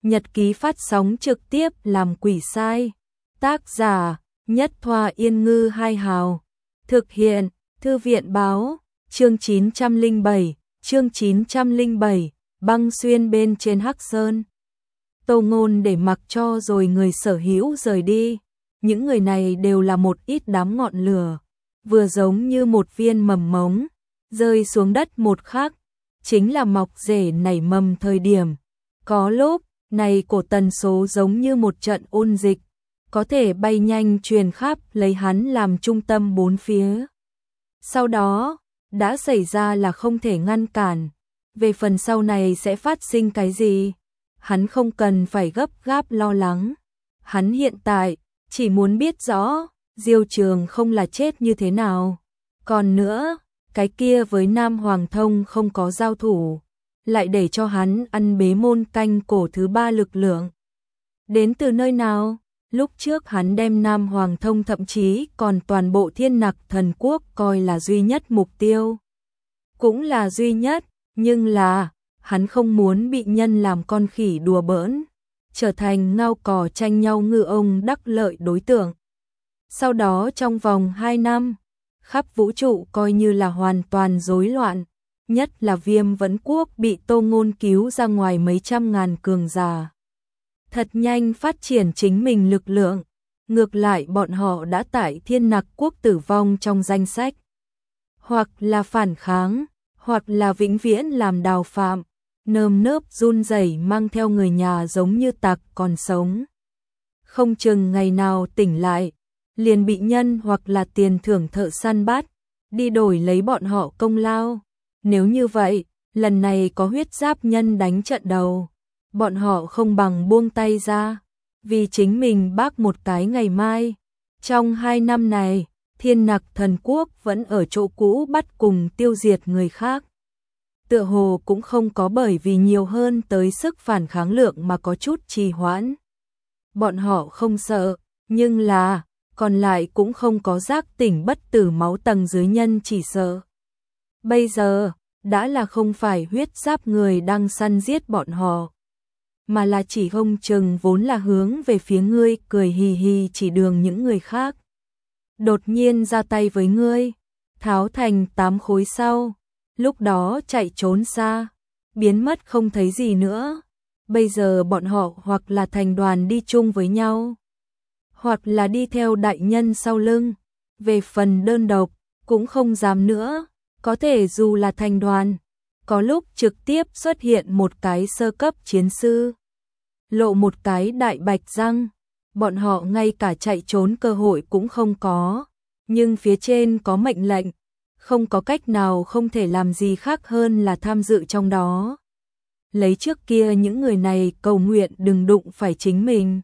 Nhật ký phát sóng trực tiếp làm quỷ sai. Tác giả: Nhất Thoa Yên Ngư Hai Hào. Thực hiện: Thư viện báo. Chương 907, băng xuyên bên trên Hắc Sơn. Tô Ngôn để mặc cho rồi người sở hữu rời đi. Những người này đều là một ít đám ngọn lửa, vừa giống như một viên mầm mống, rơi xuống đất một khắc, chính là mọc rễ nảy mầm thời điểm. Có lúc này cổ tần số giống như một trận ôn dịch, có thể bay nhanh truyền khắp lấy hắn làm trung tâm bốn phía. Sau đó, đã xảy ra là không thể ngăn cản. Về phần sau này sẽ phát sinh cái gì, hắn không cần phải gấp gáp lo lắng. Hắn hiện tại chỉ muốn biết rõ Diêu Trường không là chết như thế nào. Còn nữa, cái kia với Nam Hoàng Thông không có giao thủ, lại để cho hắn ăn bế môn canh cổ thứ ba lực lượng. Đến từ nơi nào? Lúc trước hắn đem Nam Hoàng Thông thậm chí còn toàn bộ Thiên Nặc Thần Quốc coi là duy nhất mục tiêu. Cũng là duy nhất, nhưng là hắn không muốn bị nhân làm con khỉ đùa bỡn, trở thành ngao cò tranh nhau ngư ông đắc lợi đối tượng. Sau đó trong vòng 2 năm, khắp vũ trụ coi như là hoàn toàn rối loạn, nhất là Viêm Vẫn Quốc bị Tô Ngôn cứu ra ngoài mấy trăm ngàn cường giả. Thật nhanh phát triển chính mình lực lượng, ngược lại bọn họ đã tại Thiên Nặc Quốc tử vong trong danh sách. Hoặc là phản kháng, hoặc là vĩnh viễn làm đào phạm, nơm nớp run rẩy mang theo người nhà giống như tặc còn sống. Không chừng ngày nào tỉnh lại, liền bị nhân hoặc là tiền thưởng thợ săn bắt, đi đổi lấy bọn họ công lao. Nếu như vậy, lần này có huyết giáp nhân đánh trận đầu, bọn họ không bằng buông tay ra, vì chính mình bác một cái ngày mai. Trong 2 năm này, Thiên Nặc Thần Quốc vẫn ở chỗ cũ bắt cùng tiêu diệt người khác. Tựa hồ cũng không có bởi vì nhiều hơn tới sức phản kháng lượng mà có chút trì hoãn. Bọn họ không sợ, nhưng là, còn lại cũng không có giác tỉnh bất tử máu tầng dưới nhân chỉ sợ. Bây giờ, đã là không phải huyết giáp người đang săn giết bọn họ, mà là chỉ không chừng vốn là hướng về phía ngươi cười hì hì chỉ đường những người khác. Đột nhiên ra tay với ngươi, tháo thành 8 khối sau, lúc đó chạy trốn xa, biến mất không thấy gì nữa. Bây giờ bọn họ hoặc là thành đoàn đi chung với nhau, hoặc là đi theo đại nhân sau lưng. Về phần đơn độc, cũng không dám nữa, có thể dù là thành đoàn, có lúc trực tiếp xuất hiện một cái sơ cấp chiến sư, lộ một cái đại bạch răng, bọn họ ngay cả chạy trốn cơ hội cũng không có. Nhưng phía trên có mệnh lệnh, không có cách nào không thể làm gì khác hơn là tham dự trong đó. Lấy trước kia những người này cầu nguyện đừng đụng phải chính mình.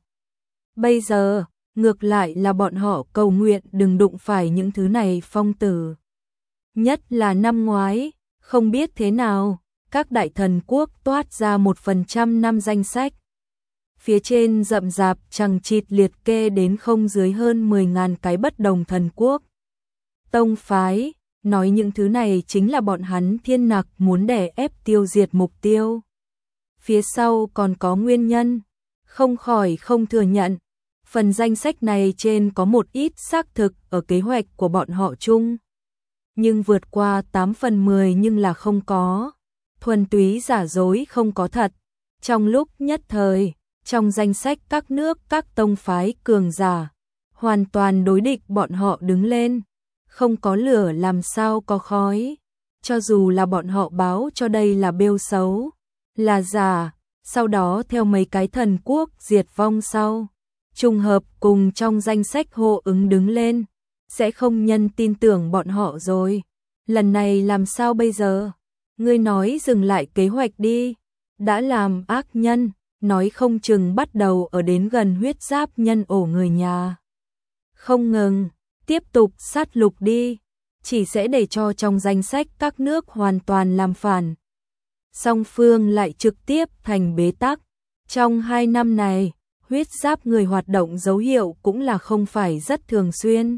Bây giờ, ngược lại là bọn họ cầu nguyện đừng đụng phải những thứ này phong tử. Nhất là năm ngoái, không biết thế nào, các đại thần quốc toát ra 1% năm danh sách. Phía trên rậm rạp chằng chịt liệt kê đến không dưới hơn 10.000 cái bất đồng thần quốc. Tông phái, nói những thứ này chính là bọn hắn Thiên Nặc muốn đè ép tiêu diệt mục tiêu. Phía sau còn có nguyên nhân, không khỏi không thừa nhận. Phần danh sách này trên có một ít xác thực ở kế hoạch của bọn họ chung. Nhưng vượt qua 8 phần 10 nhưng là không có. Thuần túy giả dối không có thật. Trong lúc nhất thời, trong danh sách các nước các tông phái cường giả, hoàn toàn đối địch bọn họ đứng lên. Không có lửa làm sao có khói. Cho dù là bọn họ báo cho đây là bêu xấu, là giả, sau đó theo mấy cái thần quốc diệt vong sau, trùng hợp cùng trong danh sách hộ ứng đứng lên, sẽ không nhân tin tưởng bọn họ rồi. Lần này làm sao bây giờ? Ngươi nói dừng lại kế hoạch đi. Đã làm ác nhân, nói không chừng bắt đầu ở đến gần huyết giáp nhân ổ người nhà. Không ngừng, tiếp tục sát lục đi, chỉ sẽ để cho trong danh sách các nước hoàn toàn làm phản. Song phương lại trực tiếp thành bế tắc. Trong 2 năm này, huyết giáp người hoạt động dấu hiệu cũng là không phải rất thường xuyên.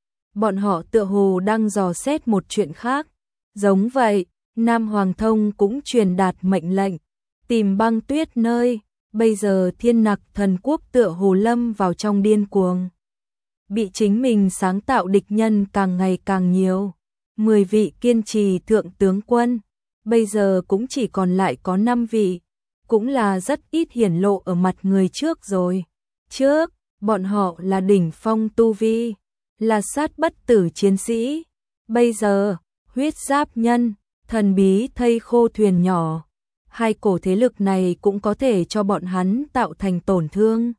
Bọn họ tựa hồ đang dò xét một chuyện khác. Giống vậy, Nam Hoàng Thông cũng truyền đạt mệnh lệnh, tìm băng tuyết nơi, Bây giờ Thiên Nặc Thần Quốc tựa hồ lâm vào trong điên cuồng. Bị chính mình sáng tạo địch nhân càng ngày càng nhiều. 10 vị kiên trì thượng tướng quân, bây giờ cũng chỉ còn lại có 5 vị, cũng là rất ít hiển lộ ở mặt người trước rồi. Trước, bọn họ là đỉnh phong tu vi, là sát bất tử chiến sĩ. Bây giờ, huyết giáp nhân, thần bí thây khô thuyền nhỏ, hai cổ thế lực này cũng có thể cho bọn hắn tạo thành tổn thương.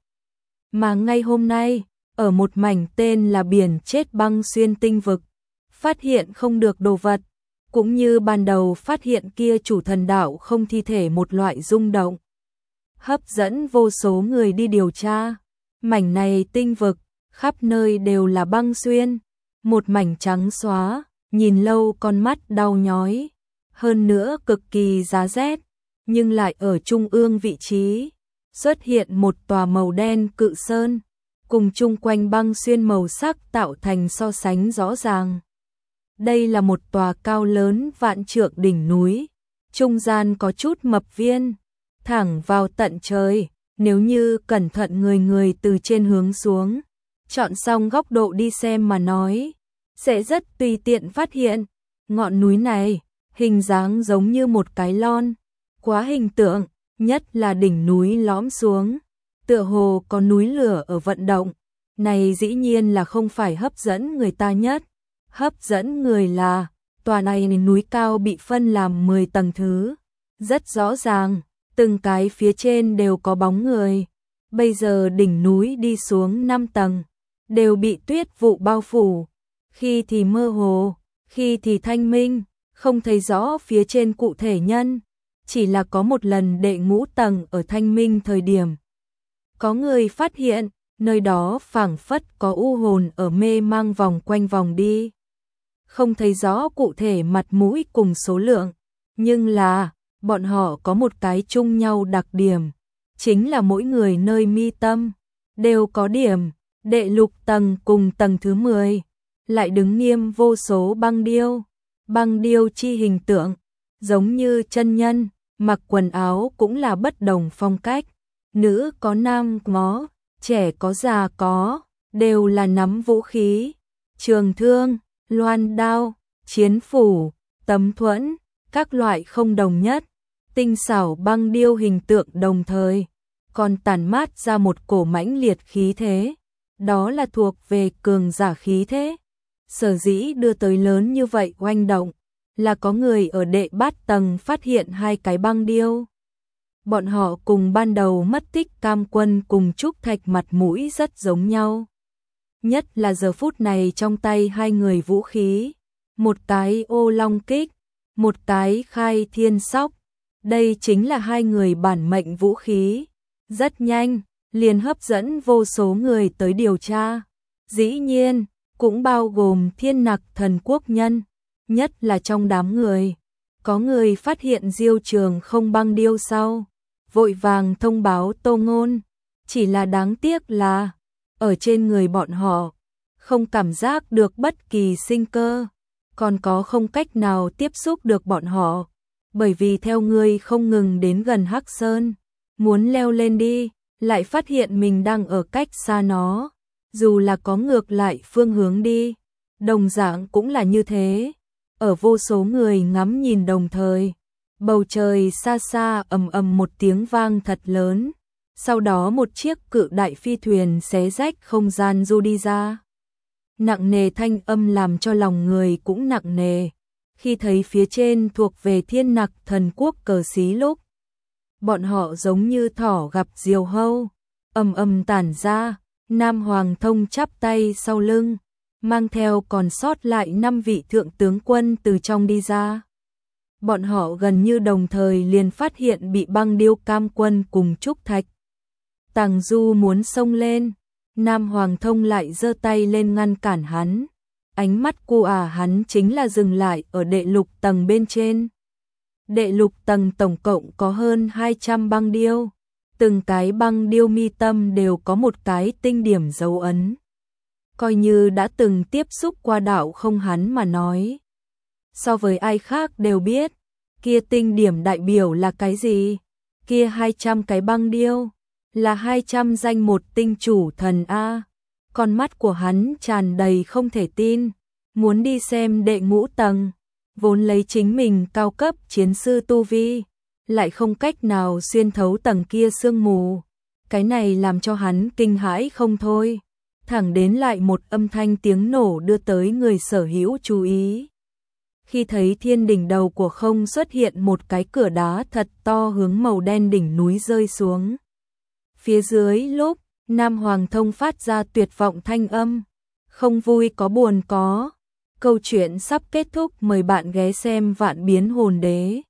Mà ngay hôm nay, ở một mảnh tên là biển chết băng xuyên tinh vực, phát hiện không được đồ vật, cũng như ban đầu phát hiện kia chủ thần đạo không thi thể một loại rung động. Hấp dẫn vô số người đi điều tra. Mảnh này tinh vực, khắp nơi đều là băng xuyên, một mảnh trắng xóa, nhìn lâu con mắt đau nhói, hơn nữa cực kỳ giá rét, nhưng lại ở trung ương vị trí, xuất hiện một tòa màu đen cự sơn, cùng chung quanh băng xuyên màu sắc tạo thành so sánh rõ ràng. Đây là một tòa cao lớn vạn trượng đỉnh núi, trung gian có chút mập viên, thẳng vào tận trời. Nếu như cẩn thận người từ trên hướng xuống, chọn xong góc độ đi xem mà nói, sẽ rất tùy tiện phát hiện, ngọn núi này, hình dáng giống như một cái lon, quá hình tượng, nhất là đỉnh núi lõm xuống, tựa hồ có núi lửa ở vận động, này dĩ nhiên là không phải hấp dẫn người ta nhất, hấp dẫn người là, tòa này núi cao bị phân làm 10 tầng thứ, rất rõ ràng. Từng cái phía trên đều có bóng người. Bây giờ đỉnh núi đi xuống 5 tầng, đều bị tuyết vụ bao phủ. Khi thì mơ hồ, khi thì thanh minh, không thấy rõ phía trên cụ thể nhân. Chỉ là có một lần đệ ngũ tầng ở thanh minh thời điểm. Có người phát hiện, nơi đó phảng phất có u hồn ở mê mang vòng quanh vòng đi. Không thấy rõ cụ thể mặt mũi cùng số lượng, nhưng là bọn họ có một cái chung nhau đặc điểm, chính là mỗi người nơi mi tâm, đều có điểm, đệ lục tầng cùng tầng thứ 10, lại đứng nghiêm vô số băng điêu chi hình tượng, giống như chân nhân, mặc quần áo cũng là bất đồng phong cách, nữ có nam có, trẻ có già có, đều là nắm vũ khí, trường thương, loan đao, chiến phủ, tấm thuẫn, các loại không đồng nhất, tinh xảo băng điêu hình tượng đồng thời, còn tản mát ra một cổ mãnh liệt khí thế, đó là thuộc về cường giả khí thế. Sở dĩ đưa tới lớn như vậy oanh động, là có người ở đệ bát tầng phát hiện hai cái băng điêu. Bọn họ cùng ban đầu mất tích Cam Quân cùng Trúc Thạch mặt mũi rất giống nhau. Nhất là giờ phút này trong tay hai người vũ khí, một cái ô long kích, một cái khai thiên sóc. Đây chính là hai người bản mệnh vũ khí. Rất nhanh, liền hấp dẫn vô số người tới điều tra. Dĩ nhiên, cũng bao gồm Thiên Nặc Thần Quốc nhân, nhất là trong đám người. Có người phát hiện diêu trường không băng điêu sau, vội vàng thông báo Tô Ngôn. Chỉ là đáng tiếc là, ở trên người bọn họ, không cảm giác được bất kỳ sinh cơ, còn có không cách nào tiếp xúc được bọn họ. Bởi vì theo người không ngừng đến gần Hắc Sơn, muốn leo lên đi, lại phát hiện mình đang ở cách xa nó, dù là có ngược lại phương hướng đi, đồng dạng cũng là như thế. Ở vô số người ngắm nhìn đồng thời, bầu trời xa xa ầm ầm một tiếng vang thật lớn, sau đó một chiếc cự đại phi thuyền xé rách không gian du đi ra. Nặng nề thanh âm làm cho lòng người cũng nặng nề. Khi thấy phía trên thuộc về Thiên Nặc Thần Quốc cờ xí lúc, bọn họ giống như thỏ gặp diều hâu, ầm ầm tản ra. Nam Hoàng Thông chắp tay sau lưng, mang theo còn sót lại 5 vị thượng tướng quân từ trong đi ra. Bọn họ gần như đồng thời liền phát hiện bị băng điêu Cam Quân cùng Trúc Thạch. Tàng Du muốn xông lên, Nam Hoàng Thông lại giơ tay lên ngăn cản hắn. Ánh mắt của hắn chính là dừng lại ở đệ lục tầng bên trên. Đệ lục tầng tổng cộng có hơn 200 băng điêu. Từng cái băng điêu mi tâm đều có một cái tinh điểm dấu ấn. Coi như đã từng tiếp xúc qua đạo không hắn mà nói. So với ai khác đều biết, kia tinh điểm đại biểu là cái gì? Kia 200 cái băng điêu, là 200 danh một tinh chủ thần A. Con mắt của hắn tràn đầy không thể tin, muốn đi xem đệ ngũ tầng, vốn lấy chính mình cao cấp chiến sư tu vi, lại không cách nào xuyên thấu tầng kia sương mù. Cái này làm cho hắn kinh hãi không thôi, thẳng đến lại một âm thanh tiếng nổ đưa tới người sở hữu chú ý. Khi thấy thiên đỉnh đầu của không xuất hiện một cái cửa đá thật to hướng màu đen đỉnh núi rơi xuống. Phía dưới lúc, Nam Hoàng Thông phát ra tuyệt vọng thanh âm, không vui có buồn có. Câu chuyện sắp kết thúc, mời bạn ghé xem Vạn Biến Hồn Đế.